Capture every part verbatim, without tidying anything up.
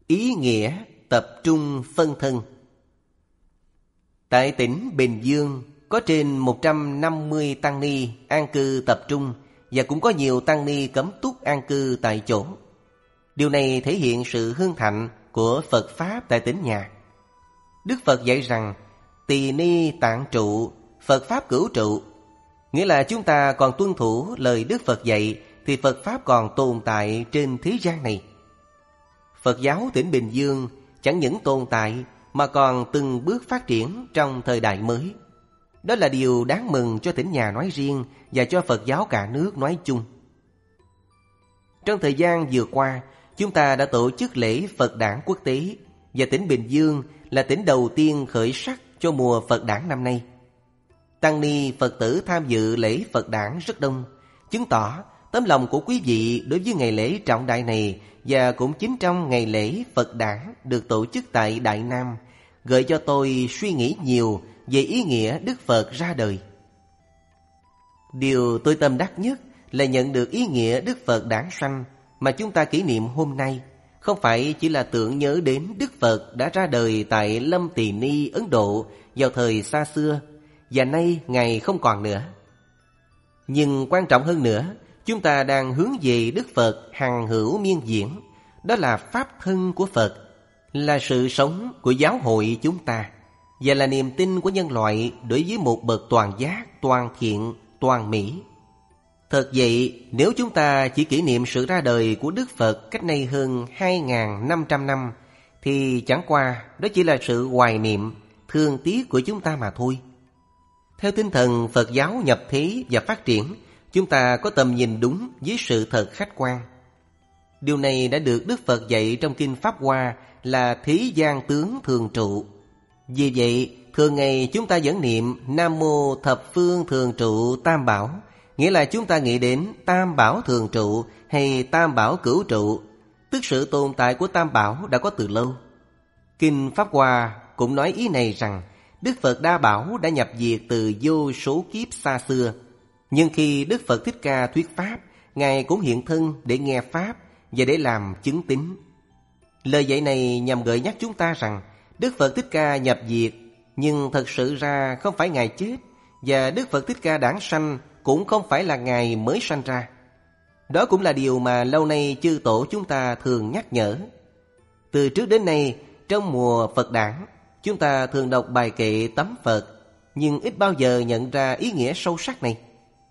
Ý nghĩa tập trung phân thân. Tại tỉnh Bình Dương có trên một trăm năm mươi tăng ni an cư tập trung và cũng có nhiều tăng ni cấm túc an cư tại chỗ. Điều này thể hiện sự hưng thịnh của Phật Pháp tại tỉnh nhà. Đức Phật dạy rằng tỳ ni tạng trụ, Phật Pháp cửu trụ. Nghĩa là chúng ta còn tuân thủ lời Đức Phật dạy thì Phật Pháp còn tồn tại trên thế gian này. Phật giáo tỉnh Bình Dương chẳng những tồn tại mà còn từng bước phát triển trong thời đại mới. Đó là điều đáng mừng cho tỉnh nhà nói riêng và cho Phật giáo cả nước nói chung. Trong thời gian vừa qua, chúng ta đã tổ chức lễ Phật đản quốc tế và tỉnh Bình Dương là tỉnh đầu tiên khởi sắc cho mùa Phật đản năm nay. Tăng ni Phật tử tham dự lễ Phật đản rất đông, chứng tỏ tấm lòng của quý vị đối với ngày lễ trọng đại này, và cũng chính trong ngày lễ Phật đản được tổ chức tại Đại Nam, gợi cho tôi suy nghĩ nhiều về ý nghĩa Đức Phật ra đời. Điều tôi tâm đắc nhất là nhận được ý nghĩa Đức Phật đản sanh mà chúng ta kỷ niệm hôm nay không phải chỉ là tưởng nhớ đến Đức Phật đã ra đời tại Lâm Tỳ Ni, Ấn Độ vào thời xa xưa, và nay Ngài không còn nữa. Nhưng quan trọng hơn nữa, chúng ta đang hướng về Đức Phật hằng hữu miên diễn. Đó là Pháp thân của Phật, là sự sống của giáo hội chúng ta, và là niềm tin của nhân loại đối với một bậc toàn giác, toàn thiện, toàn mỹ. Thật vậy, nếu chúng ta chỉ kỷ niệm sự ra đời của Đức Phật cách nay hơn hai nghìn năm trăm năm, thì chẳng qua đó chỉ là sự hoài niệm, thương tiếc của chúng ta mà thôi. Theo tinh thần Phật giáo nhập thế và phát triển, chúng ta có tầm nhìn đúng với sự thật khách quan. Điều này đã được Đức Phật dạy trong Kinh Pháp Hoa là thế gian tướng thường trụ. Vì vậy, thường ngày chúng ta vẫn niệm Nam Mô Thập Phương Thường Trụ Tam Bảo, nghĩa là chúng ta nghĩ đến Tam Bảo Thường Trụ hay Tam Bảo Cửu Trụ, tức sự tồn tại của Tam Bảo đã có từ lâu. Kinh Pháp Hoa cũng nói ý này rằng Đức Phật Đa Bảo đã nhập diệt từ vô số kiếp xa xưa. Nhưng khi Đức Phật Thích Ca thuyết Pháp, Ngài cũng hiện thân để nghe Pháp và để làm chứng tín. Lời dạy này nhằm gợi nhắc chúng ta rằng Đức Phật Thích Ca nhập diệt, nhưng thật sự ra không phải Ngài chết, và Đức Phật Thích Ca đản sanh cũng không phải là Ngài mới sanh ra. Đó cũng là điều mà lâu nay chư tổ chúng ta thường nhắc nhở. Từ trước đến nay, trong mùa Phật đản, chúng ta thường đọc bài kệ tắm Phật, nhưng ít bao giờ nhận ra ý nghĩa sâu sắc này.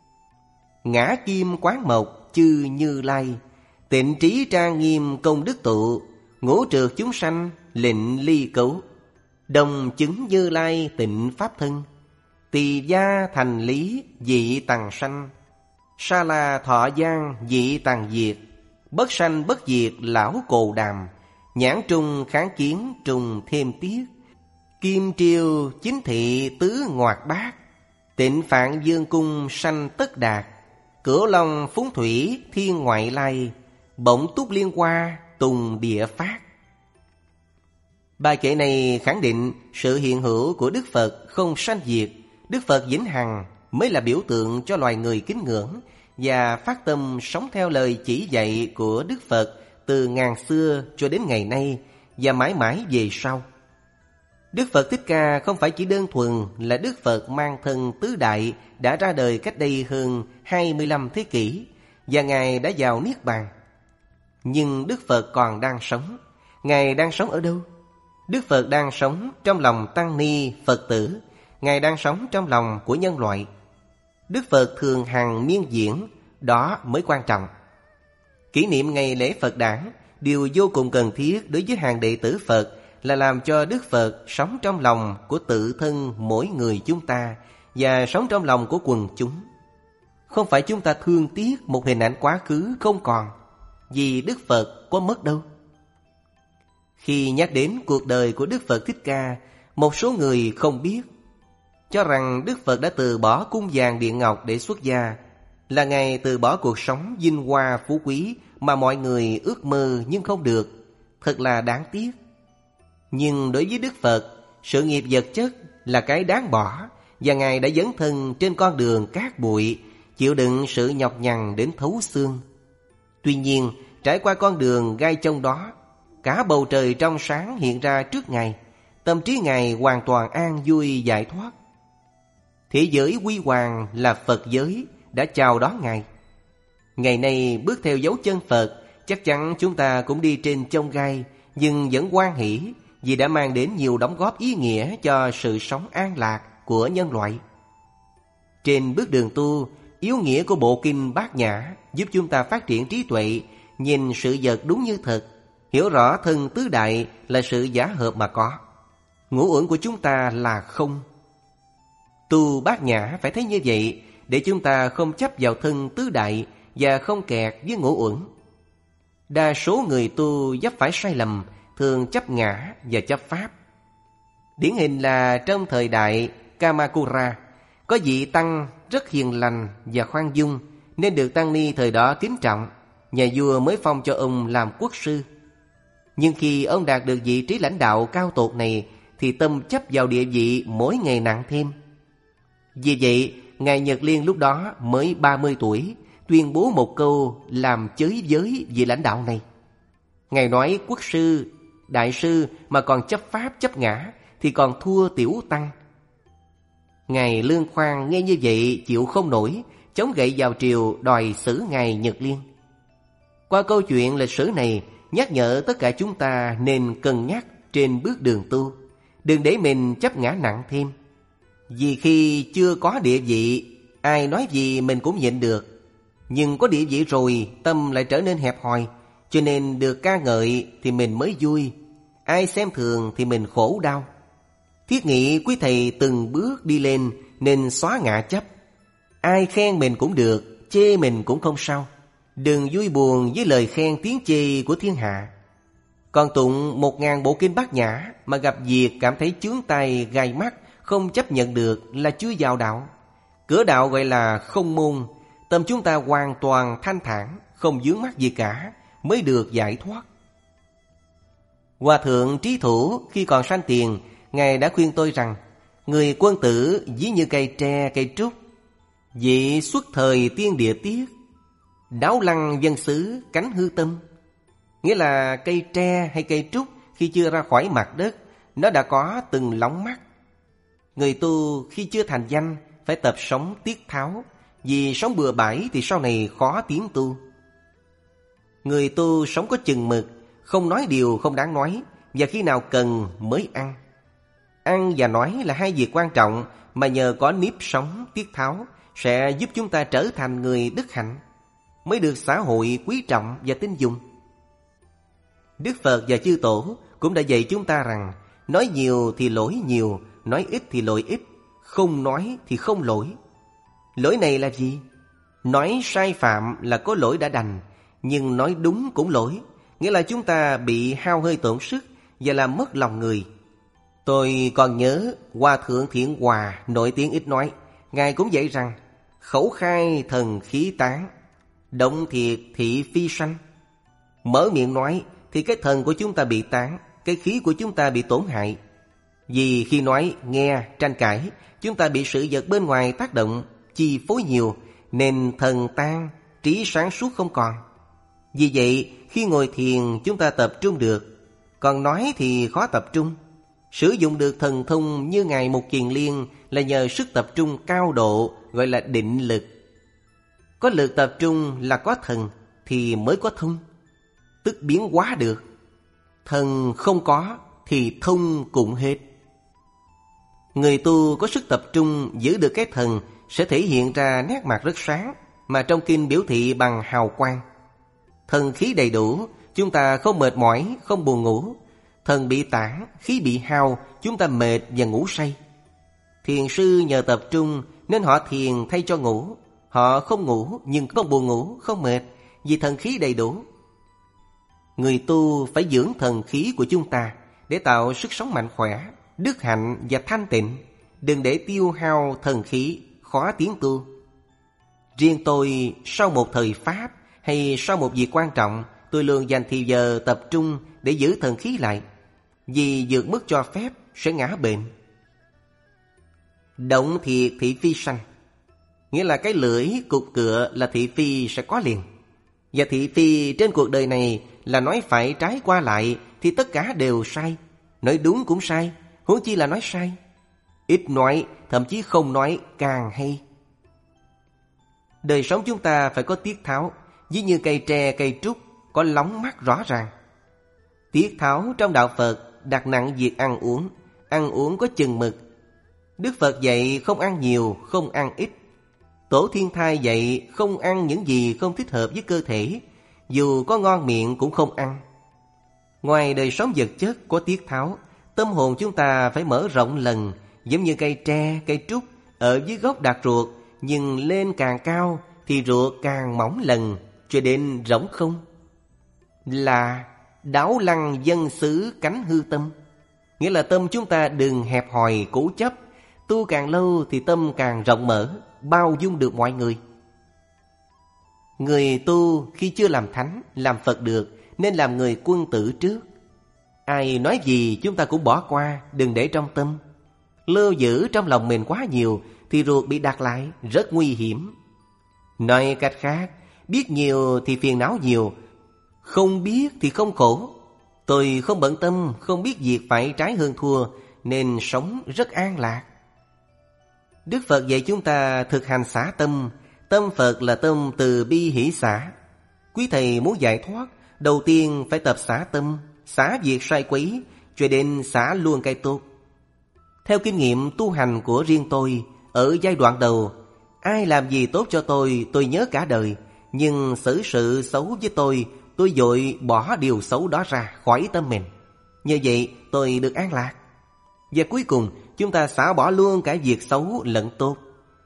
Ngã kim quán mộc chư Như Lai, tịnh trí trang nghiêm công đức tụ, ngũ trược chúng sanh lịnh ly cấu, đồng chứng Như Lai tịnh pháp thân, tỳ gia thành lý dị tằng sanh, sa la thọ gian dị tằng diệt, bất sanh bất diệt lão cồ đàm, nhãn trung kháng kiến trùng thêm tiết, kim triều chính thị tứ ngoạc bát, tịnh phạn dương cung sanh tất đạt, cửu long phúng thủy thiên ngoại lai, bổng túc liên hoa tùng địa phát. Bài kệ này khẳng định sự hiện hữu của Đức Phật không sanh diệt. Đức Phật vĩnh hằng mới là biểu tượng cho loài người kính ngưỡng và phát tâm sống theo lời chỉ dạy của Đức Phật từ ngàn xưa cho đến ngày nay và mãi mãi về sau. Đức Phật Thích Ca không phải chỉ đơn thuần là Đức Phật mang thân tứ đại đã ra đời cách đây hơn hai mươi lăm thế kỷ và Ngài đã vào Niết Bàn. Nhưng Đức Phật còn đang sống. Ngài đang sống ở đâu? Đức Phật đang sống trong lòng tăng ni Phật tử. Ngài đang sống trong lòng của nhân loại. Đức Phật thường hằng miên diễn, đó mới quan trọng. Kỷ niệm ngày lễ Phật đản, điều vô cùng cần thiết đối với hàng đệ tử Phật là làm cho Đức Phật sống trong lòng của tự thân mỗi người chúng ta và sống trong lòng của quần chúng. Không phải chúng ta thương tiếc một hình ảnh quá khứ không còn, vì Đức Phật có mất đâu. Khi nhắc đến cuộc đời của Đức Phật Thích Ca, một số người không biết, cho rằng Đức Phật đã từ bỏ cung vàng điện ngọc để xuất gia, là Ngài từ bỏ cuộc sống vinh hoa phú quý mà mọi người ước mơ nhưng không được. Thật là đáng tiếc. Nhưng đối với Đức Phật, sự nghiệp vật chất là cái đáng bỏ, và Ngài đã dấn thân trên con đường cát bụi, chịu đựng sự nhọc nhằn đến thấu xương. Tuy nhiên, trải qua con đường gai chông đó, Cả bầu trời trong sáng hiện ra trước Ngài. Tâm trí Ngài hoàn toàn an vui giải thoát. Thế giới huy hoàng là Phật giới đã chào đón Ngài. Ngày nay bước theo dấu chân Phật, chắc chắn chúng ta cũng đi trên chông gai, nhưng vẫn hoan hỷ vì đã mang đến nhiều đóng góp ý nghĩa cho sự sống an lạc của nhân loại. Trên bước đường tu, yếu nghĩa của bộ kinh Bát Nhã giúp chúng ta phát triển trí tuệ, nhìn sự vật đúng như thật, hiểu rõ thân tứ đại là sự giả hợp mà có. Ngũ uẩn của chúng ta là không. Tu Bát Nhã phải thấy như vậy để chúng ta không chấp vào thân tứ đại và không kẹt với ngũ uẩn. Đa số người tu vấp phải sai lầm, thường chấp ngã và chấp pháp. Điển hình là trong thời đại Kamakura, có vị tăng rất hiền lành và khoan dung nên được tăng ni thời đó kính trọng. Nhà vua mới phong cho ông làm quốc sư. Nhưng khi ông đạt được vị trí lãnh đạo cao tột này thì tâm chấp vào địa vị mỗi ngày nặng thêm. Vì vậy, Ngài Nhật Liên lúc đó mới ba mươi tuổi, tuyên bố một câu làm chới với vị lãnh đạo này. Ngài nói quốc sư, đại sư mà còn chấp pháp chấp ngã thì còn thua tiểu tăng. Ngài Lương Khoan nghe như vậy chịu không nổi, chống gậy vào triều đòi xử Ngài Nhật Liên. Qua câu chuyện lịch sử này nhắc nhở tất cả chúng ta nên cân nhắc trên bước đường tu, đừng để mình chấp ngã nặng thêm. Vì khi chưa có địa vị, ai nói gì mình cũng nhịn được. Nhưng có địa vị rồi, tâm lại trở nên hẹp hòi, cho nên được ca ngợi thì mình mới vui, ai xem thường thì mình khổ đau. Thiết nghĩ quý thầy từng bước đi lên nên xóa ngã chấp. Ai khen mình cũng được, chê mình cũng không sao. Đừng vui buồn với lời khen tiếng chê của thiên hạ. Còn tụng một ngàn bộ kinh Bát Nhã mà gặp việc cảm thấy chướng tai gai mắt, không chấp nhận được là chưa vào đạo. Cửa đạo gọi là không môn. Tâm chúng ta hoàn toàn thanh thản, không vướng mắc gì cả, mới được giải thoát. Hòa thượng Trí Thủ khi còn sanh tiền, Ngài đã khuyên tôi rằng người quân tử ví như cây tre cây trúc, vị xuất thời tiên địa tiết, đáo lăng dân xứ cánh hư tâm. Nghĩa là cây tre hay cây trúc khi chưa ra khỏi mặt đất, nó đã có từng lóng mắt. Người tu khi chưa thành danh phải tập sống tiết tháo, vì sống bừa bãi thì sau này khó tiến tu. Người tu sống có chừng mực, không nói điều không đáng nói, và khi nào cần mới ăn. Ăn và nói là hai việc quan trọng mà nhờ có nếp sống tiết tháo sẽ giúp chúng ta trở thành người đức hạnh, mới được xã hội quý trọng và tin dùng. Đức Phật và chư Tổ cũng đã dạy chúng ta rằng nói nhiều thì lỗi nhiều, nói ít thì lỗi ít, không nói thì không lỗi. Lỗi này là gì? Nói sai phạm là có lỗi đã đành, nhưng nói đúng cũng lỗi, nghĩa là chúng ta bị hao hơi tổn sức và làm mất lòng người. Tôi còn nhớ Hòa Thượng Thiện Hòa nổi tiếng ít nói, Ngài cũng dạy rằng khẩu khai thần khí tán, động thiệt thị phi sanh. Mở miệng nói thì cái thần của chúng ta bị tán, cái khí của chúng ta bị tổn hại. Vì khi nói, nghe, tranh cãi, chúng ta bị sự vật bên ngoài tác động, chi phối nhiều, nên thần tan, trí sáng suốt không còn. Vì vậy, khi ngồi thiền chúng ta tập trung được, còn nói thì khó tập trung. Sử dụng được thần thông như Ngài Mục Kiền Liên là nhờ sức tập trung cao độ, gọi là định lực. Có lực tập trung là có thần thì mới có thông, tức biến hóa được. Thần không có thì thông cũng hết. Người tu có sức tập trung giữ được cái thần sẽ thể hiện ra nét mặt rất sáng, mà trong kinh biểu thị bằng hào quang. Thần khí đầy đủ, chúng ta không mệt mỏi, không buồn ngủ. Thần bị tản, khí bị hao, chúng ta mệt và ngủ say. Thiền sư nhờ tập trung nên họ thiền thay cho ngủ. Họ không ngủ nhưng không buồn ngủ, không mệt, vì thần khí đầy đủ. Người tu phải dưỡng thần khí của chúng ta để tạo sức sống mạnh khỏe, đức hạnh và thanh tịnh, đừng để tiêu hao thần khí, khó tiến tu. Riêng tôi, sau một thời pháp hay sau một việc quan trọng, tôi luôn dành thì giờ tập trung để giữ thần khí lại, vì vượt mức cho phép sẽ ngã bệnh. Động thiệt thị phi sanh, nghĩa là cái lưỡi cục cựa là thị phi sẽ có liền. Và thị phi trên cuộc đời này là nói phải trái qua lại thì tất cả đều sai. Nói đúng cũng sai, huống chi là nói sai. Ít nói, thậm chí không nói càng hay. Đời sống chúng ta phải có tiết tháo, ví như cây tre, cây trúc có lóng mắt rõ ràng. Tiết tháo trong đạo Phật đặt nặng việc ăn uống, ăn uống có chừng mực. Đức Phật dạy không ăn nhiều, không ăn ít. Tổ thiên thai dạy không ăn những gì không thích hợp với cơ thể, dù có ngon miệng cũng không ăn. Ngoài đời sống vật chất có tiết tháo, tâm hồn chúng ta phải mở rộng lần, giống như cây tre, cây trúc ở dưới gốc đặt ruột, nhưng lên càng cao thì ruột càng mỏng lần, cho đến rỗng không. Là đáo lăng dân xứ cánh hư tâm, nghĩa là tâm chúng ta đừng hẹp hòi cố chấp. Tu càng lâu thì tâm càng rộng mở, bao dung được mọi người. Người tu khi chưa làm thánh, làm Phật được, nên làm người quân tử trước. Ai nói gì chúng ta cũng bỏ qua, đừng để trong tâm. Lưu giữ trong lòng mình quá nhiều thì ruột bị đặt lại, rất nguy hiểm. Nói cách khác, biết nhiều thì phiền não nhiều, không biết thì không khổ. Tôi không bận tâm, không biết việc phải trái hơn thua, nên sống rất an lạc. Đức Phật dạy chúng ta thực hành xả tâm. Tâm Phật là tâm từ bi hỷ xả. Quý thầy muốn giải thoát, đầu tiên phải tập xả tâm, xả việc sai quấy, cho đến xả luôn cái tốt. Theo kinh nghiệm tu hành của riêng tôi, ở giai đoạn đầu, ai làm gì tốt cho tôi, tôi nhớ cả đời. Nhưng xử sự xấu với tôi, tôi vội bỏ điều xấu đó ra khỏi tâm mình. Như vậy tôi được an lạc. Và cuối cùng chúng ta xả bỏ luôn cả việc xấu lẫn tốt.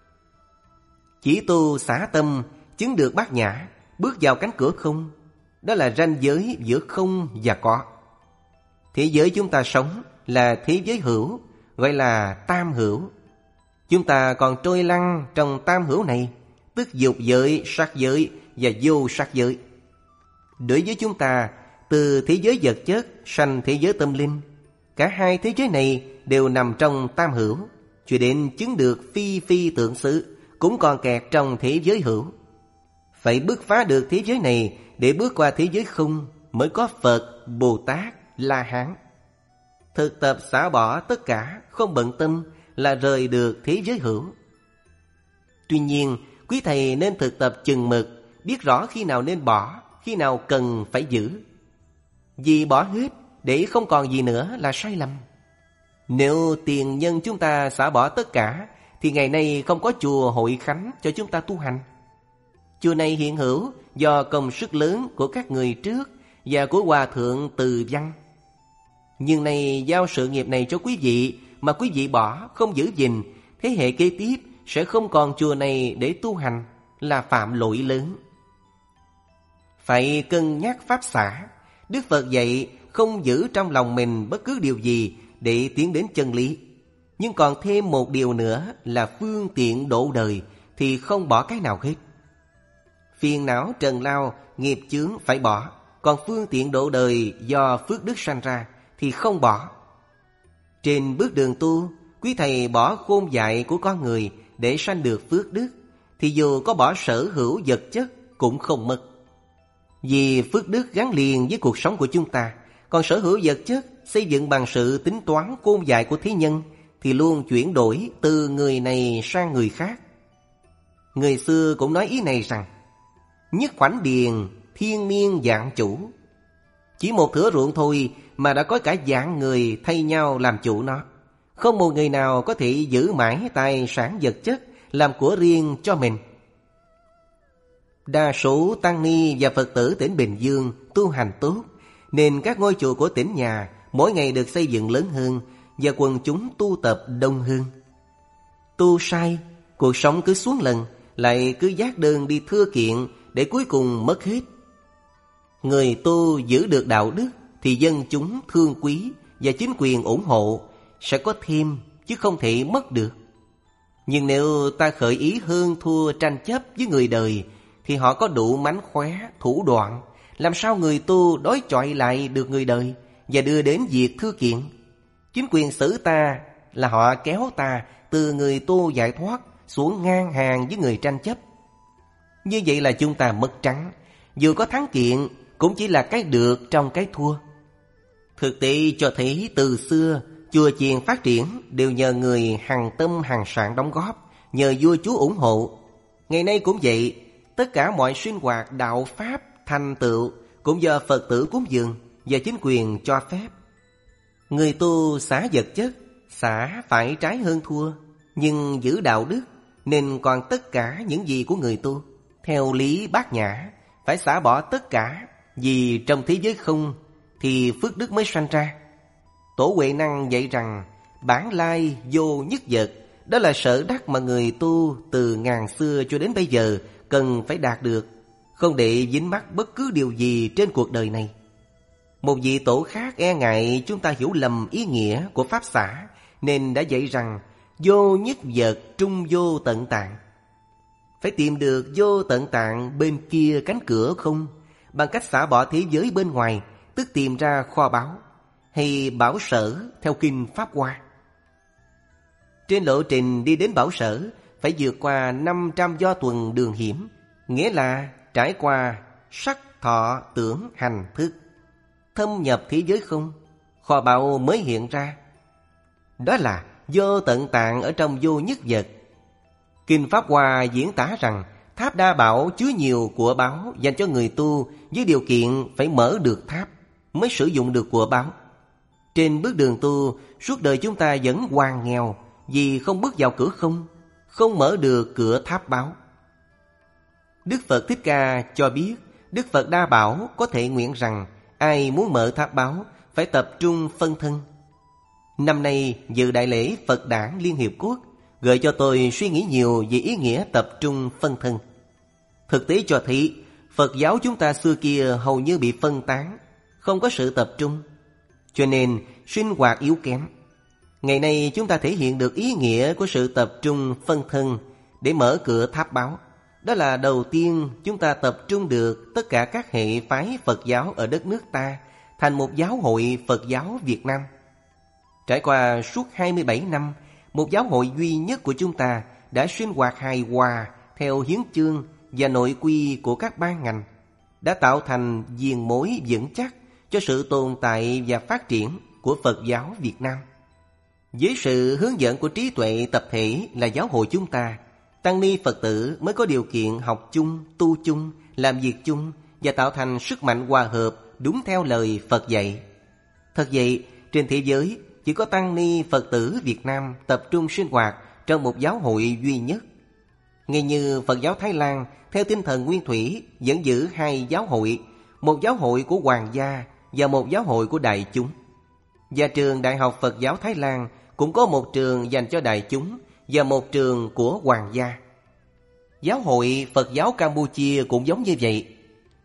Chỉ tu xả tâm, chứng được bát nhã, bước vào cánh cửa không. Đó là ranh giới giữa không và có. Thế giới chúng ta sống là thế giới hữu, gọi là tam hữu. Chúng ta còn trôi lăn trong tam hữu này, tức dục giới, sắc giới và vô sắc giới. Đối với chúng ta, từ thế giới vật chất sanh thế giới tâm linh, cả hai thế giới này đều nằm trong tam hữu. Cho đến chứng được phi phi tượng xứ, cũng còn kẹt trong thế giới hữu. Phải bứt phá được thế giới này để bước qua thế giới không, mới có Phật, Bồ Tát, La Hán. Thực tập xả bỏ tất cả, không bận tâm là rời được thế giới hữu. Tuy nhiên, quý thầy nên thực tập chừng mực, biết rõ khi nào nên bỏ, khi nào cần phải giữ. Vì bỏ hết để không còn gì nữa là sai lầm. Nếu tiền nhân chúng ta xả bỏ tất cả, thì ngày nay không có chùa hội khánh cho chúng ta tu hành. Chùa này hiện hữu do công sức lớn của các người trước và của Hòa Thượng Từ Văn. Nhưng nay giao sự nghiệp này cho quý vị, mà quý vị bỏ, không giữ gìn, thế hệ kế tiếp sẽ không còn chùa này để tu hành, là phạm lỗi lớn. Phải cân nhắc pháp xả. Đức Phật dạy không giữ trong lòng mình bất cứ điều gì để tiến đến chân lý. Nhưng còn thêm một điều nữa là phương tiện độ đời thì không bỏ cái nào hết. Phiền não trần lao, nghiệp chướng phải bỏ, còn phương tiện độ đời do phước đức sanh ra thì không bỏ. Trên bước đường tu, quý thầy bỏ khôn dại của con người để sanh được phước đức, thì dù có bỏ sở hữu vật chất cũng không mất. Vì phước đức gắn liền với cuộc sống của chúng ta, còn sở hữu vật chất xây dựng bằng sự tính toán khôn dại của thế nhân thì luôn chuyển đổi từ người này sang người khác. Người xưa cũng nói ý này rằng: nhất khoảnh điền, thiên niên vạn chủ. Chỉ một thửa ruộng thôi mà đã có cả vạn người thay nhau làm chủ nó. Không một người nào có thể giữ mãi tài sản vật chất làm của riêng cho mình. Đa số tăng ni và Phật tử tỉnh Bình Dương tu hành tốt, nên các ngôi chùa của tỉnh nhà mỗi ngày được xây dựng lớn hơn và quần chúng tu tập đông hơn. Tu sai, cuộc sống cứ xuống lần, lại cứ vác đơn đi thưa kiện để cuối cùng mất hết. Người tu giữ được đạo đức thì dân chúng thương quý và chính quyền ủng hộ, sẽ có thêm chứ không thể mất được. Nhưng nếu ta khởi ý hơn thua tranh chấp với người đời thì họ có đủ mánh khóe, thủ đoạn, làm sao người tu đối chọi lại được người đời và đưa đến việc thư kiện. Chính quyền xử ta là họ kéo ta từ người tu giải thoát xuống ngang hàng với người tranh chấp. Như vậy là chúng ta mất trắng. Dù có thắng kiện cũng chỉ là cái được trong cái thua. Thực tế cho thấy từ xưa chùa chiền phát triển đều nhờ người hằng tâm hằng sản đóng góp, nhờ vua chúa ủng hộ. Ngày nay cũng vậy, tất cả mọi sinh hoạt đạo pháp thành tựu cũng do Phật tử cúng dường và chính quyền cho phép. Người tu xả vật chất, xả phải trái hơn thua, nhưng giữ đạo đức nên còn tất cả những gì của người tu. Theo lý Bát Nhã, phải xả bỏ tất cả, vì trong thế giới không thì phước đức mới sanh ra. Tổ Huệ Năng dạy rằng bản lai vô nhất vật, đó là sở đắc mà người tu từ ngàn xưa cho đến bây giờ cần phải đạt được, không để dính mắc bất cứ điều gì trên cuộc đời này. Một vị tổ khác e ngại chúng ta hiểu lầm ý nghĩa của pháp xả, nên đã dạy rằng vô nhất vật trung vô tận tạng. Phải tìm được vô tận tạng bên kia cánh cửa không, bằng cách xả bỏ thế giới bên ngoài, tức tìm ra kho báu, hay bảo sở theo kinh Pháp Hoa. Trên lộ trình đi đến bảo sở, phải vượt qua năm trăm do tuần đường hiểm, nghĩa là trải qua sắc, thọ, tưởng, hành, thức, thâm nhập thế giới không, kho báu mới hiện ra. Đó là vô tận tạng ở trong vô nhất vật. Kinh Pháp Hoa diễn tả rằng tháp Đa Bảo chứa nhiều của báu dành cho người tu, với điều kiện phải mở được tháp mới sử dụng được của báu. Trên bước đường tu, suốt đời chúng ta vẫn hoàn nghèo vì không bước vào cửa không, không mở được cửa tháp báu. Đức Phật Thích Ca cho biết Đức Phật Đa Bảo có thể nguyện rằng ai muốn mở tháp báu phải tập trung phân thân. Năm nay dự đại lễ Phật Đản Liên Hiệp Quốc gợi cho tôi suy nghĩ nhiều về ý nghĩa tập trung phân thân. Thực tế cho thấy Phật giáo chúng ta xưa kia hầu như bị phân tán, không có sự tập trung, cho nên sinh hoạt yếu kém. Ngày nay chúng ta thể hiện được ý nghĩa của sự tập trung phân thân để mở cửa tháp báu. Đó là đầu tiên chúng ta tập trung được tất cả các hệ phái Phật giáo ở đất nước ta thành một giáo hội Phật giáo Việt Nam. Trải qua suốt hai mươi bảy năm, một giáo hội duy nhất của chúng ta đã sinh hoạt hài hòa theo hiến chương và nội quy của các ban ngành, đã tạo thành diền mối vững chắc cho sự tồn tại và phát triển của Phật giáo Việt Nam. Với sự hướng dẫn của trí tuệ tập thể là giáo hội chúng ta, tăng ni Phật tử mới có điều kiện học chung, tu chung, làm việc chung và tạo thành sức mạnh hòa hợp đúng theo lời Phật dạy. Thật vậy, trên thế giới chỉ có tăng ni Phật tử Việt Nam tập trung sinh hoạt trong một giáo hội duy nhất. Ngay như Phật giáo Thái Lan theo tinh thần nguyên thủy vẫn giữ hai giáo hội, một giáo hội của hoàng gia và một giáo hội của đại chúng. Và trường Đại học Phật giáo Thái Lan cũng có một trường dành cho đại chúng và một trường của hoàng gia. Giáo hội Phật giáo Campuchia cũng giống như vậy.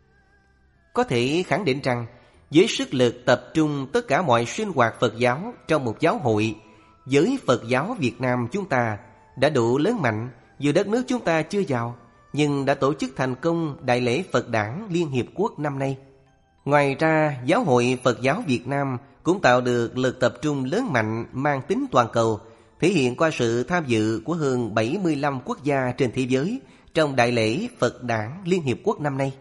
Có thể khẳng định rằng với sức lực tập trung tất cả mọi sinh hoạt Phật giáo trong một giáo hội, giới Phật giáo Việt Nam chúng ta đã đủ lớn mạnh, dù đất nước chúng ta chưa giàu, nhưng đã tổ chức thành công Đại lễ Phật Đản Liên Hiệp Quốc năm nay. Ngoài ra, Giáo hội Phật giáo Việt Nam cũng tạo được lực tập trung lớn mạnh mang tính toàn cầu, thể hiện qua sự tham dự của hơn bảy mươi lăm quốc gia trên thế giới trong Đại lễ Phật Đản Liên Hiệp Quốc năm nay.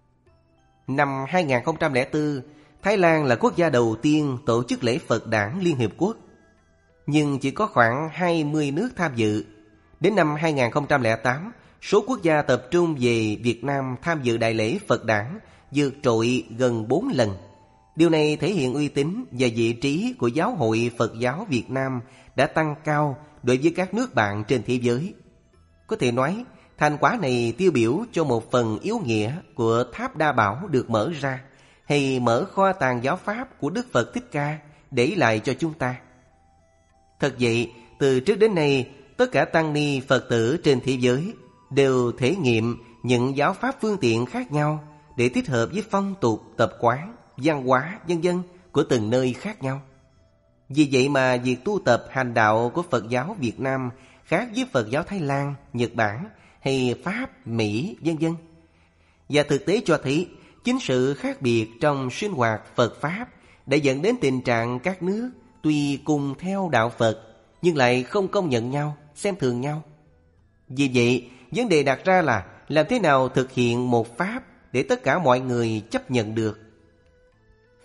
Năm hai không không bốn, Thái Lan là quốc gia đầu tiên tổ chức lễ Phật Đản Liên Hiệp Quốc, nhưng chỉ có khoảng hai mươi nước tham dự. Đến năm hai không không tám, số quốc gia tập trung về Việt Nam tham dự Đại lễ Phật Đản vượt trội gần bốn lần. Điều này thể hiện uy tín và vị trí của Giáo hội Phật giáo Việt Nam đã tăng cao đối với các nước bạn trên thế giới. Có thể nói, thành quả này tiêu biểu cho một phần yếu nghĩa của Tháp Đa Bảo được mở ra, hay mở kho tàng giáo pháp của Đức Phật Thích Ca để lại cho chúng ta. Thật vậy, từ trước đến nay, tất cả tăng ni Phật tử trên thế giới đều thể nghiệm những giáo pháp phương tiện khác nhau để thích hợp với phong tục, tập quán, văn hóa, vân vân của từng nơi khác nhau. Vì vậy mà việc tu tập hành đạo của Phật giáo Việt Nam khác với Phật giáo Thái Lan, Nhật Bản hay Pháp, Mỹ, vân vân. Và thực tế cho thấy chính sự khác biệt trong sinh hoạt Phật Pháp đã dẫn đến tình trạng các nước tuy cùng theo đạo Phật nhưng lại không công nhận nhau, xem thường nhau. Vì vậy, vấn đề đặt ra là làm thế nào thực hiện một Pháp để tất cả mọi người chấp nhận được.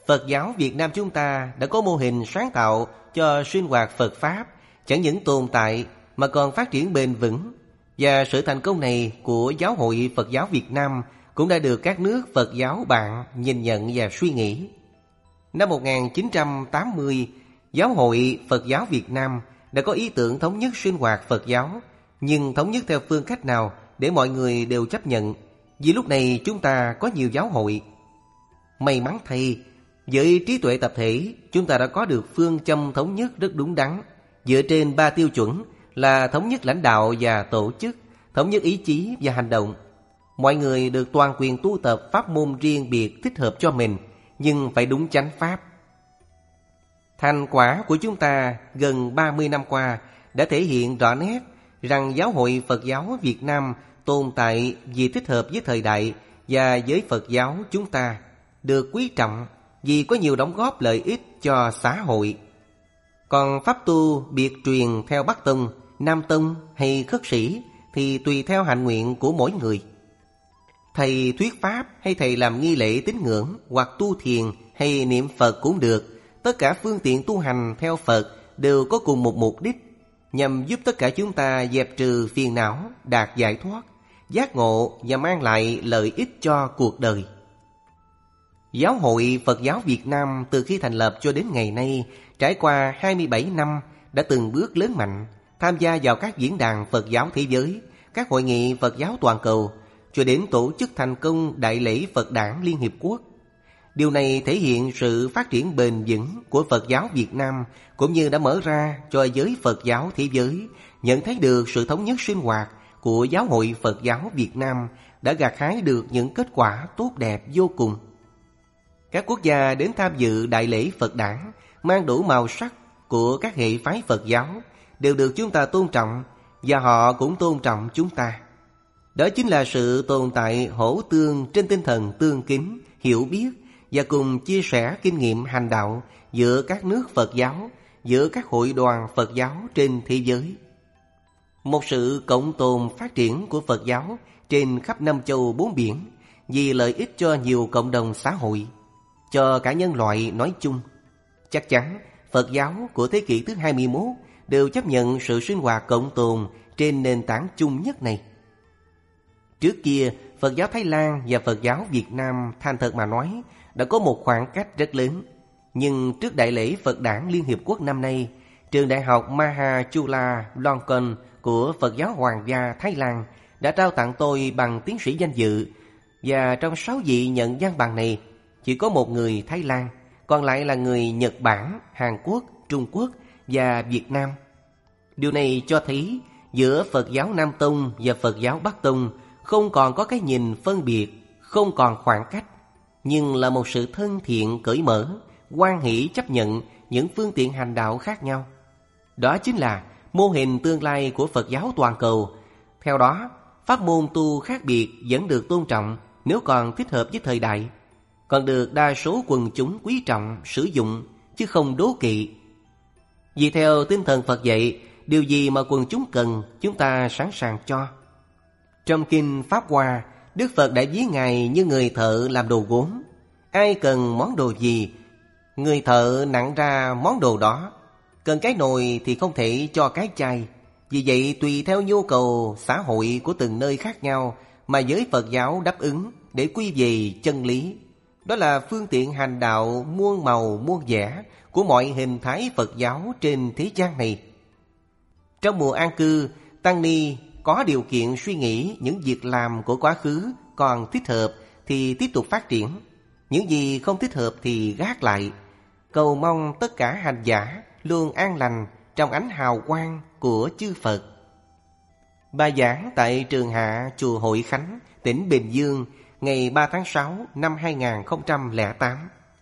Phật giáo Việt Nam chúng ta đã có mô hình sáng tạo cho sinh hoạt Phật Pháp, chẳng những tồn tại mà còn phát triển bền vững. Và sự thành công này của Giáo hội Phật giáo Việt Nam cũng đã được các nước Phật giáo bạn nhìn nhận và suy nghĩ. Năm một nghìn chín trăm tám mươi, Giáo hội Phật giáo Việt Nam đã có ý tưởng thống nhất sinh hoạt Phật giáo, nhưng thống nhất theo phương cách nào để mọi người đều chấp nhận, vì lúc này chúng ta có nhiều giáo hội. May mắn thay, với trí tuệ tập thể, chúng ta đã có được phương châm thống nhất rất đúng đắn, dựa trên ba tiêu chuẩn là thống nhất lãnh đạo và tổ chức, thống nhất ý chí và hành động. Mọi người được toàn quyền tu tập pháp môn riêng biệt thích hợp cho mình, nhưng phải đúng chánh pháp. Thành quả của chúng ta gần ba mươi năm qua đã thể hiện rõ nét rằng Giáo hội Phật giáo Việt Nam tồn tại vì thích hợp với thời đại và với Phật giáo chúng ta, được quý trọng vì có nhiều đóng góp lợi ích cho xã hội. Còn pháp tu biệt truyền theo Bắc Tông, Nam Tông hay Khất sĩ thì tùy theo hạnh nguyện của mỗi người. Thầy thuyết pháp hay thầy làm nghi lễ tín ngưỡng hoặc tu thiền hay niệm Phật cũng được. Tất cả phương tiện tu hành theo Phật đều có cùng một mục đích, nhằm giúp tất cả chúng ta dẹp trừ phiền não, đạt giải thoát, giác ngộ và mang lại lợi ích cho cuộc đời. Giáo hội Phật giáo Việt Nam từ khi thành lập cho đến ngày nay, trải qua hai mươi bảy năm, đã từng bước lớn mạnh, tham gia vào các diễn đàn Phật giáo thế giới, các hội nghị Phật giáo toàn cầu, cho đến tổ chức thành công Đại lễ Phật đản Liên Hiệp Quốc. Điều này thể hiện sự phát triển bền vững của Phật giáo Việt Nam, cũng như đã mở ra cho giới Phật giáo thế giới nhận thấy được sự thống nhất sinh hoạt của Giáo hội Phật giáo Việt Nam đã gặt hái được những kết quả tốt đẹp vô cùng. Các quốc gia đến tham dự Đại lễ Phật đản mang đủ màu sắc của các hệ phái Phật giáo đều được chúng ta tôn trọng, và họ cũng tôn trọng chúng ta. Đó chính là sự tồn tại hỗ tương trên tinh thần tương kính, hiểu biết và cùng chia sẻ kinh nghiệm hành đạo giữa các nước Phật giáo, giữa các hội đoàn Phật giáo trên thế giới. Một sự cộng tồn phát triển của Phật giáo trên khắp năm châu bốn biển vì lợi ích cho nhiều cộng đồng xã hội, cho cả nhân loại nói chung. Chắc chắn Phật giáo của thế kỷ thứ hai mươi mốt đều chấp nhận sự sinh hoạt cộng tồn trên nền tảng chung nhất này. Trước kia, Phật giáo Thái Lan và Phật giáo Việt Nam thành thật mà nói đã có một khoảng cách rất lớn. Nhưng trước Đại lễ Phật đản Liên Hiệp Quốc năm nay, trường đại học Maha Chulalongkorn của Phật giáo Hoàng gia Thái Lan đã trao tặng tôi bằng tiến sĩ danh dự, và trong sáu vị nhận văn bằng này chỉ có một người Thái Lan, còn lại là người Nhật Bản, Hàn Quốc, Trung Quốc và Việt Nam. Điều này cho thấy giữa Phật giáo Nam Tông và Phật giáo Bắc Tông không còn có cái nhìn phân biệt, không còn khoảng cách, nhưng là một sự thân thiện cởi mở, hoan hỷ chấp nhận những phương tiện hành đạo khác nhau. Đó chính là mô hình tương lai của Phật giáo toàn cầu. Theo đó, pháp môn tu khác biệt vẫn được tôn trọng nếu còn thích hợp với thời đại, còn được đa số quần chúng quý trọng sử dụng, chứ không đố kỵ. Vì theo tinh thần Phật dạy, điều gì mà quần chúng cần, chúng ta sẵn sàng cho. Trong kinh Pháp Hoa, Đức Phật đã ví Ngài như người thợ làm đồ gốm. Ai cần món đồ gì, người thợ nặng ra món đồ đó. Cần cái nồi thì không thể cho cái chai. Vì vậy tùy theo nhu cầu xã hội của từng nơi khác nhau mà giới Phật giáo đáp ứng để quy về chân lý. Đó là phương tiện hành đạo muôn màu muôn vẻ của mọi hình thái Phật giáo trên thế gian này. Trong mùa an cư, tăng ni có điều kiện suy nghĩ những việc làm của quá khứ còn thích hợp thì tiếp tục phát triển, những gì không thích hợp thì gác lại. Cầu mong tất cả hành giả luôn an lành trong ánh hào quang của chư Phật. Bài giảng tại Trường Hạ Chùa Hội Khánh, tỉnh Bình Dương, ngày ba tháng sáu năm hai nghìn không trăm lẻ tám.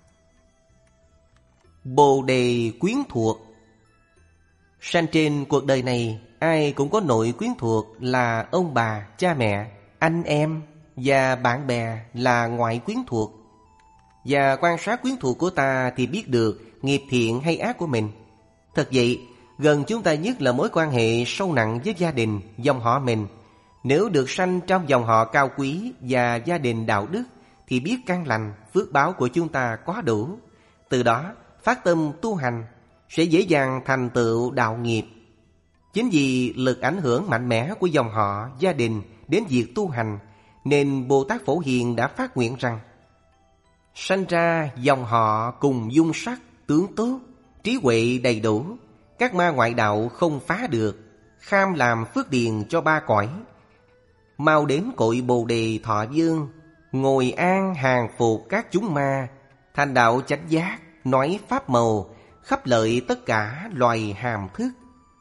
Bồ đề quyến thuộc. Sanh trên cuộc đời này, ai cũng có nội quyến thuộc là ông bà, cha mẹ, anh em, và bạn bè là ngoại quyến thuộc. Và quan sát quyến thuộc của ta thì biết được nghiệp thiện hay ác của mình. Thật vậy, gần chúng ta nhất là mối quan hệ sâu nặng với gia đình, dòng họ mình. Nếu được sanh trong dòng họ cao quý và gia đình đạo đức thì biết căn lành, phước báo của chúng ta quá đủ. Từ đó phát tâm tu hành sẽ dễ dàng thành tựu đạo nghiệp. Chính vì lực ảnh hưởng mạnh mẽ của dòng họ, gia đình đến việc tu hành, nên Bồ Tát Phổ Hiền đã phát nguyện rằng: sanh ra dòng họ cùng dung sắc, tướng tốt, trí huệ đầy đủ, các ma ngoại đạo không phá được, kham làm phước điền cho ba cõi. Mau đến cội Bồ Đề Thọ Dương, ngồi an hàng phục các chúng ma, thành đạo chánh giác, nói pháp màu, khắp lợi tất cả loài hàm thức.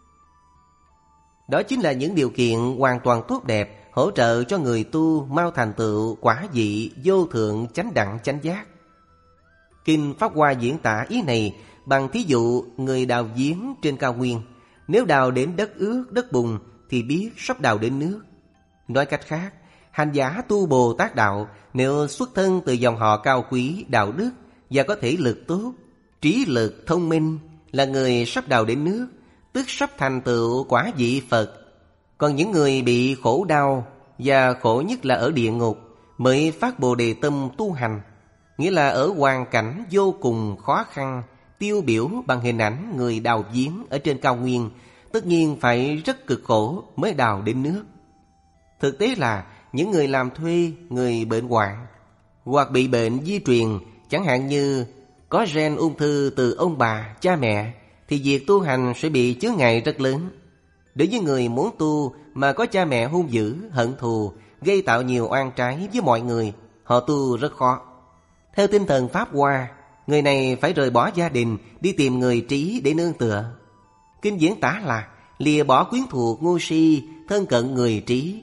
Đó chính là những điều kiện hoàn toàn tốt đẹp, hỗ trợ cho người tu mau thành tựu quả vị vô thượng chánh đẳng chánh giác. Kinh Pháp Hoa diễn tả ý này bằng thí dụ người đào giếng trên cao nguyên. Nếu đào đến đất ướt, đất bùn thì biết sắp đào đến nước. Nói cách khác, hành giả tu Bồ Tát đạo nếu xuất thân từ dòng họ cao quý, đạo đức và có thể lực tốt, trí lực thông minh, là người sắp đào đến nước, tức sắp thành tựu quả vị Phật. Còn những người bị khổ đau và khổ nhất là ở địa ngục mới phát Bồ Đề tâm tu hành, nghĩa là ở hoàn cảnh vô cùng khó khăn, tiêu biểu bằng hình ảnh người đào giếng ở trên cao nguyên, tất nhiên phải rất cực khổ mới đào đến nước. Thực tế là những người làm thuê, người bệnh hoạn hoặc bị bệnh di truyền, chẳng hạn như có gen ung thư từ ông bà, cha mẹ, thì việc tu hành sẽ bị chướng ngại rất lớn. Đối với người muốn tu mà có cha mẹ hung dữ, hận thù, gây tạo nhiều oan trái với mọi người, họ tu rất khó. Theo tinh thần Pháp Hoa, người này phải rời bỏ gia đình, đi tìm người trí để nương tựa. Kinh diễn tả là lìa bỏ quyến thuộc ngu si, thân cận người trí.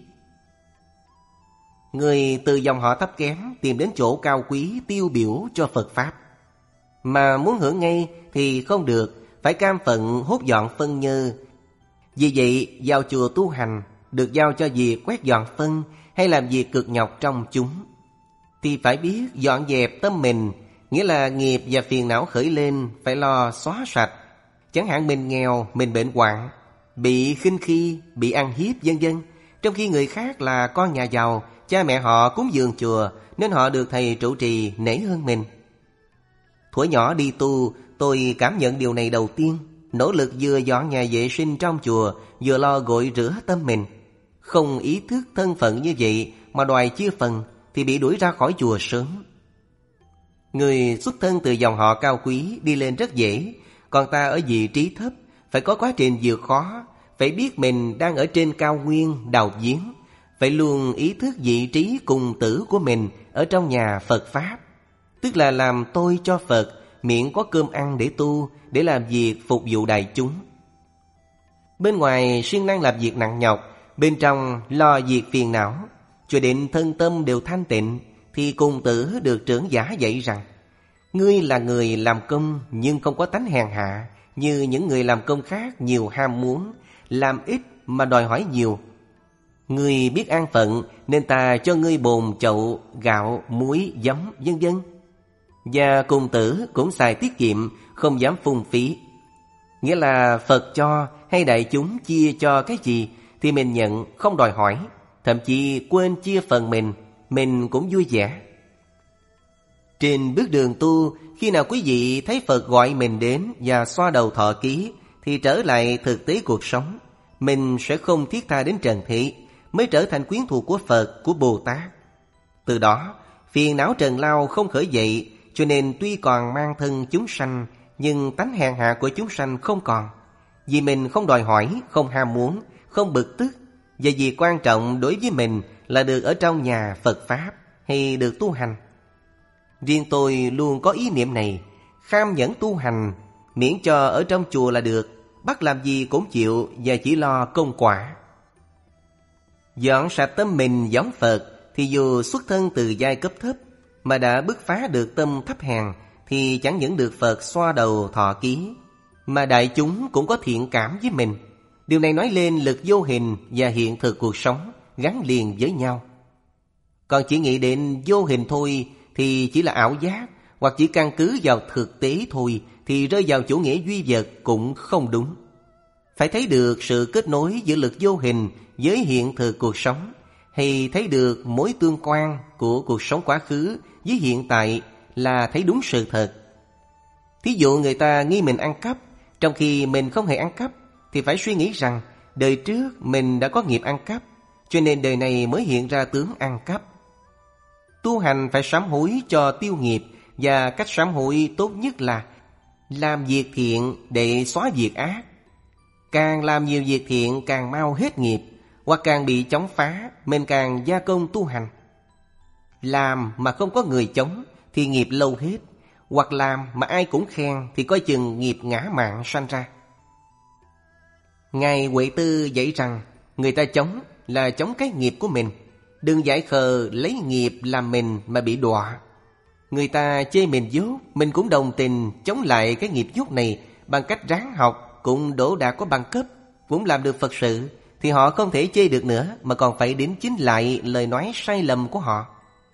Người từ dòng họ thấp kém tìm đến chỗ cao quý tiêu biểu cho Phật Pháp, mà muốn hưởng ngay thì không được, phải cam phận hốt dọn phân nhơ. Vì vậy vào chùa tu hành được giao cho việc quét dọn phân hay làm việc cực nhọc trong chúng, thì phải biết dọn dẹp tâm mình, nghĩa là nghiệp và phiền não khởi lên phải lo xóa sạch. Chẳng hạn mình nghèo, mình bệnh hoạn, bị khinh khi, bị ăn hiếp vân vân, trong khi người khác là con nhà giàu, cha mẹ họ cúng dường chùa nên họ được thầy trụ trì nể hơn mình. Thuở nhỏ đi tu, tôi cảm nhận điều này đầu tiên, nỗ lực vừa dọn nhà vệ sinh trong chùa, vừa lo gội rửa tâm mình. Không ý thức thân phận như vậy mà đòi chia phần thì bị đuổi ra khỏi chùa sớm. Người xuất thân từ dòng họ cao quý đi lên rất dễ, còn ta ở vị trí thấp phải có quá trình vượt khó, phải biết mình đang ở trên cao nguyên đào giếng, phải luôn ý thức vị trí cùng tử của mình ở trong nhà Phật Pháp, tức là làm tôi cho Phật, miệng có cơm ăn để tu, để làm việc phục vụ đại chúng. Bên ngoài siêng năng làm việc nặng nhọc, bên trong lo việc phiền não, cho đến thân tâm đều thanh tịnh, thì cùng tử được trưởng giả dạy rằng: ngươi là người làm công nhưng không có tánh hèn hạ như những người làm công khác, nhiều ham muốn, làm ít mà đòi hỏi nhiều. Ngươi biết an phận nên ta cho ngươi bồn chậu gạo, muối, giấm vân vân. Và cùng tử cũng xài tiết kiệm, không dám phung phí. Nghĩa là Phật cho hay đại chúng chia cho cái gì thì mình nhận, không đòi hỏi, thậm chí quên chia phần mình, mình cũng vui vẻ. Trên bước đường tu, khi nào quý vị thấy Phật gọi mình đến và xoa đầu thọ ký, thì trở lại thực tế cuộc sống, mình sẽ không thiết tha đến trần thế, mới trở thành quyến thuộc của Phật, của Bồ Tát. Từ đó phiền não trần lao không khởi dậy, cho nên tuy còn mang thân chúng sanh, nhưng tánh hèn hạ của chúng sanh không còn. Vì mình không đòi hỏi, không ham muốn, không bực tức, và vì quan trọng đối với mình là được ở trong nhà Phật Pháp hay được tu hành. Riêng tôi luôn có ý niệm này, kham nhẫn tu hành, miễn cho ở trong chùa là được, bắt làm gì cũng chịu và chỉ lo công quả. Dọn sạch tâm mình giống Phật, thì dù xuất thân từ giai cấp thấp mà đã bứt phá được tâm thấp hèn, thì chẳng những được Phật xoa đầu thọ ký, mà đại chúng cũng có thiện cảm với mình. Điều này nói lên lực vô hình và hiện thực cuộc sống gắn liền với nhau. Còn chỉ nghĩ đến vô hình thôi thì chỉ là ảo giác, hoặc chỉ căn cứ vào thực tế thôi thì rơi vào chủ nghĩa duy vật cũng không đúng. Phải thấy được sự kết nối giữa lực vô hình với hiện thực cuộc sống, hay thấy được mối tương quan của cuộc sống quá khứ với hiện tại là thấy đúng sự thật. Thí dụ người ta nghi mình ăn cắp, trong khi mình không hề ăn cắp, thì phải suy nghĩ rằng đời trước mình đã có nghiệp ăn cắp, cho nên đời này mới hiện ra tướng ăn cắp. Tu hành phải sám hối cho tiêu nghiệp, và cách sám hối tốt nhất là làm việc thiện để xóa việc ác. Càng làm nhiều việc thiện càng mau hết nghiệp, hoặc càng bị chống phá, mình càng gia công tu hành. Làm mà không có người chống thì nghiệp lâu hết, hoặc làm mà ai cũng khen thì coi chừng nghiệp ngã mạn sanh ra. Ngài Huệ Tư dạy rằng người ta chống là chống cái nghiệp của mình, đừng dại khờ lấy nghiệp làm mình mà bị đọa. Người ta chê mình dốt, mình cũng đồng tình chống lại cái nghiệp dốt này bằng cách ráng học, cũng đỗ đạt có bằng cấp, cũng làm được Phật sự, thì họ không thể chê được nữa, mà còn phải đính chính lại lời nói sai lầm của họ.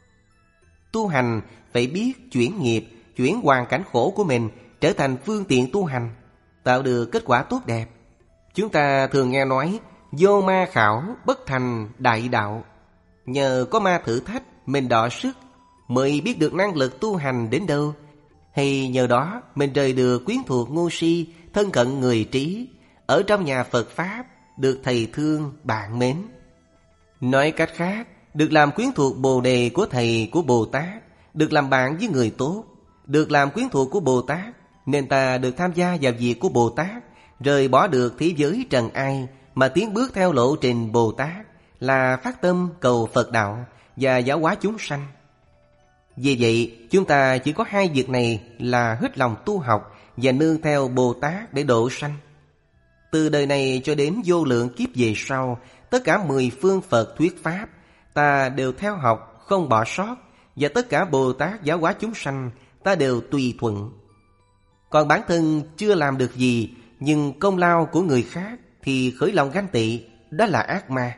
Tu hành phải biết chuyển nghiệp, chuyển hoàn cảnh khổ của mình trở thành phương tiện tu hành, tạo được kết quả tốt đẹp. Chúng ta thường nghe nói vô ma khảo bất thành đại đạo. Nhờ có ma thử thách mình đọ sức mới biết được năng lực tu hành đến đâu, hay nhờ đó mình rời được quyến thuộc ngu si, thân cận người trí, ở trong nhà Phật Pháp được thầy thương bạn mến. Nói cách khác, được làm quyến thuộc Bồ Đề của thầy của Bồ Tát, được làm bạn với người tốt, được làm quyến thuộc của Bồ Tát, nên ta được tham gia vào việc của Bồ Tát, rời bỏ được thế giới trần ai mà tiến bước theo lộ trình Bồ Tát, là phát tâm cầu Phật đạo và giáo hóa chúng sanh. Vì vậy, chúng ta chỉ có hai việc này là hết lòng tu học và nương theo Bồ Tát để độ sanh. Từ đời này cho đến vô lượng kiếp về sau, tất cả mười phương Phật thuyết Pháp, ta đều theo học, không bỏ sót, và tất cả Bồ Tát giáo hóa chúng sanh, ta đều tùy thuận. Còn bản thân chưa làm được gì, nhưng công lao của người khác thì khởi lòng ganh tị, đó là ác ma.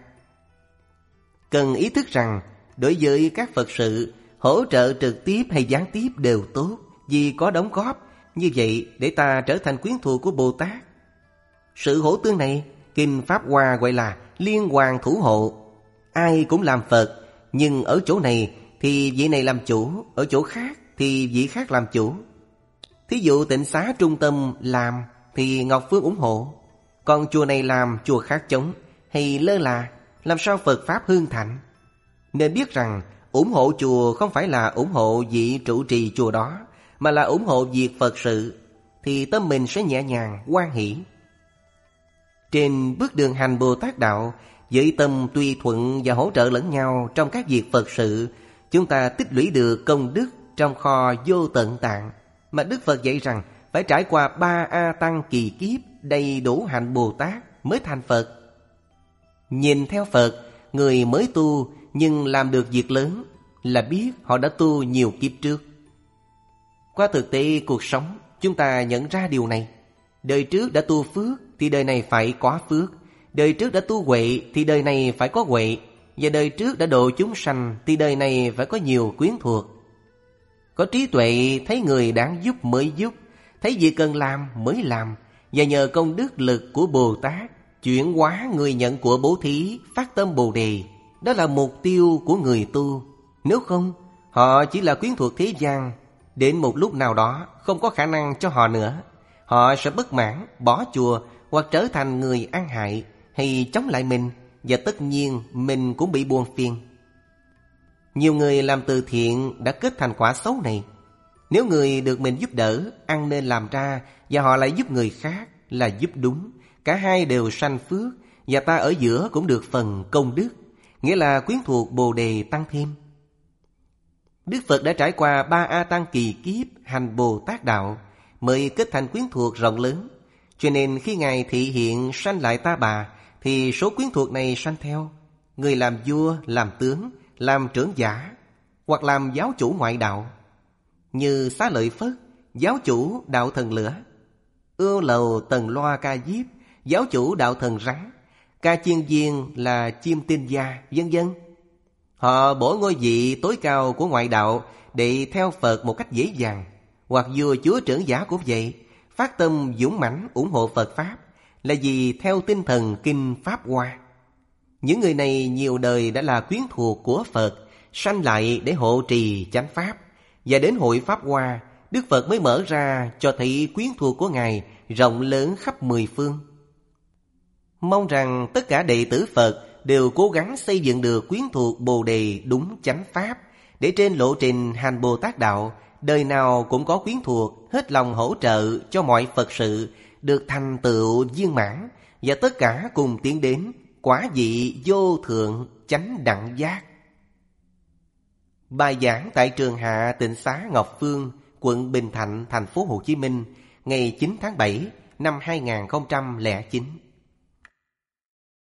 Cần ý thức rằng, đối với các Phật sự, hỗ trợ trực tiếp hay gián tiếp đều tốt, vì có đóng góp, như vậy để ta trở thành quyến thuộc của Bồ Tát. Sự hỗ tương này, Kinh Pháp Hoa gọi là liên hoàn thủ hộ. Ai cũng làm Phật, nhưng ở chỗ này thì vị này làm chủ, ở chỗ khác thì vị khác làm chủ. Thí dụ tịnh xá trung tâm làm thì Ngọc Phương ủng hộ, còn chùa này làm chùa khác chống hay lơ là, làm sao Phật Pháp hương thạnh? Nên biết rằng ủng hộ chùa không phải là ủng hộ vị trụ trì chùa đó, mà là ủng hộ việc Phật sự, thì tâm mình sẽ nhẹ nhàng, hoan hỷ. Trên bước đường hành Bồ Tát đạo, với tâm tùy thuận và hỗ trợ lẫn nhau trong các việc Phật sự, chúng ta tích lũy được công đức trong kho vô tận tạng, mà Đức Phật dạy rằng phải trải qua ba A Tăng kỳ kiếp đầy đủ hạnh Bồ Tát mới thành Phật. Nhìn theo Phật, người mới tu nhưng làm được việc lớn là biết họ đã tu nhiều kiếp trước. Qua thực tế cuộc sống, chúng ta nhận ra điều này. Đời trước đã tu phước thì đời này phải có phước, đời trước đã tu huệ thì đời này phải có huệ, và đời trước đã độ chúng sanh thì đời này phải có nhiều quyến thuộc. Có trí tuệ thấy người đáng giúp mới giúp, thấy việc cần làm mới làm, và nhờ công đức lực của Bồ Tát chuyển hóa người nhận của bố thí, phát tâm Bồ Đề. Đó là mục tiêu của người tu. Nếu không, họ chỉ là quyến thuộc thế gian. Đến một lúc nào đó không có khả năng cho họ nữa, họ sẽ bất mãn, bỏ chùa, hoặc trở thành người ăn hại hay chống lại mình, và tất nhiên mình cũng bị buồn phiền. Nhiều người làm từ thiện đã kết thành quả xấu này. Nếu người được mình giúp đỡ, ăn nên làm ra, và họ lại giúp người khác, là giúp đúng. Cả hai đều sanh phước, và ta ở giữa cũng được phần công đức, nghĩa là quyến thuộc Bồ Đề tăng thêm. Đức Phật đã trải qua ba A Tăng kỳ kiếp hành Bồ Tát đạo mới kết thành quyến thuộc rộng lớn. Cho nên khi Ngài thị hiện sanh lại Ta Bà, thì số quyến thuộc này sanh theo. Người làm vua, làm tướng, làm trưởng giả, hoặc làm giáo chủ ngoại đạo. Như Xá Lợi Phất, giáo chủ đạo thần lửa; Ưu Lầu Tần Loa Ca Diếp, giáo chủ đạo thần rắn; Ca Chiên Viên là chim tinh gia, vân vân. Họ bổ ngôi vị tối cao của ngoại đạo để theo Phật một cách dễ dàng. Hoặc vua chúa trưởng giả cũng vậy, phát tâm dũng mãnh ủng hộ Phật Pháp, là vì theo tinh thần Kinh Pháp Hoa. Những người này nhiều đời đã là quyến thuộc của Phật, sanh lại để hộ trì chánh Pháp, và đến hội Pháp Hoa, Đức Phật mới mở ra cho thấy quyến thuộc của Ngài rộng lớn khắp mười phương. Mong rằng tất cả đệ tử Phật đều cố gắng xây dựng được quyến thuộc Bồ Đề đúng chánh pháp, để trên lộ trình hành Bồ Tát Đạo, đời nào cũng có quyến thuộc hết lòng hỗ trợ cho mọi Phật sự được thành tựu viên mãn, và tất cả cùng tiến đến quả vị vô thượng chánh đẳng giác. Bài giảng tại trường Hạ Tịnh Xá Ngọc Phương, quận Bình Thạnh, thành phố Hồ Chí Minh, ngày chín tháng bảy năm hai nghìn không trăm lẻ chín.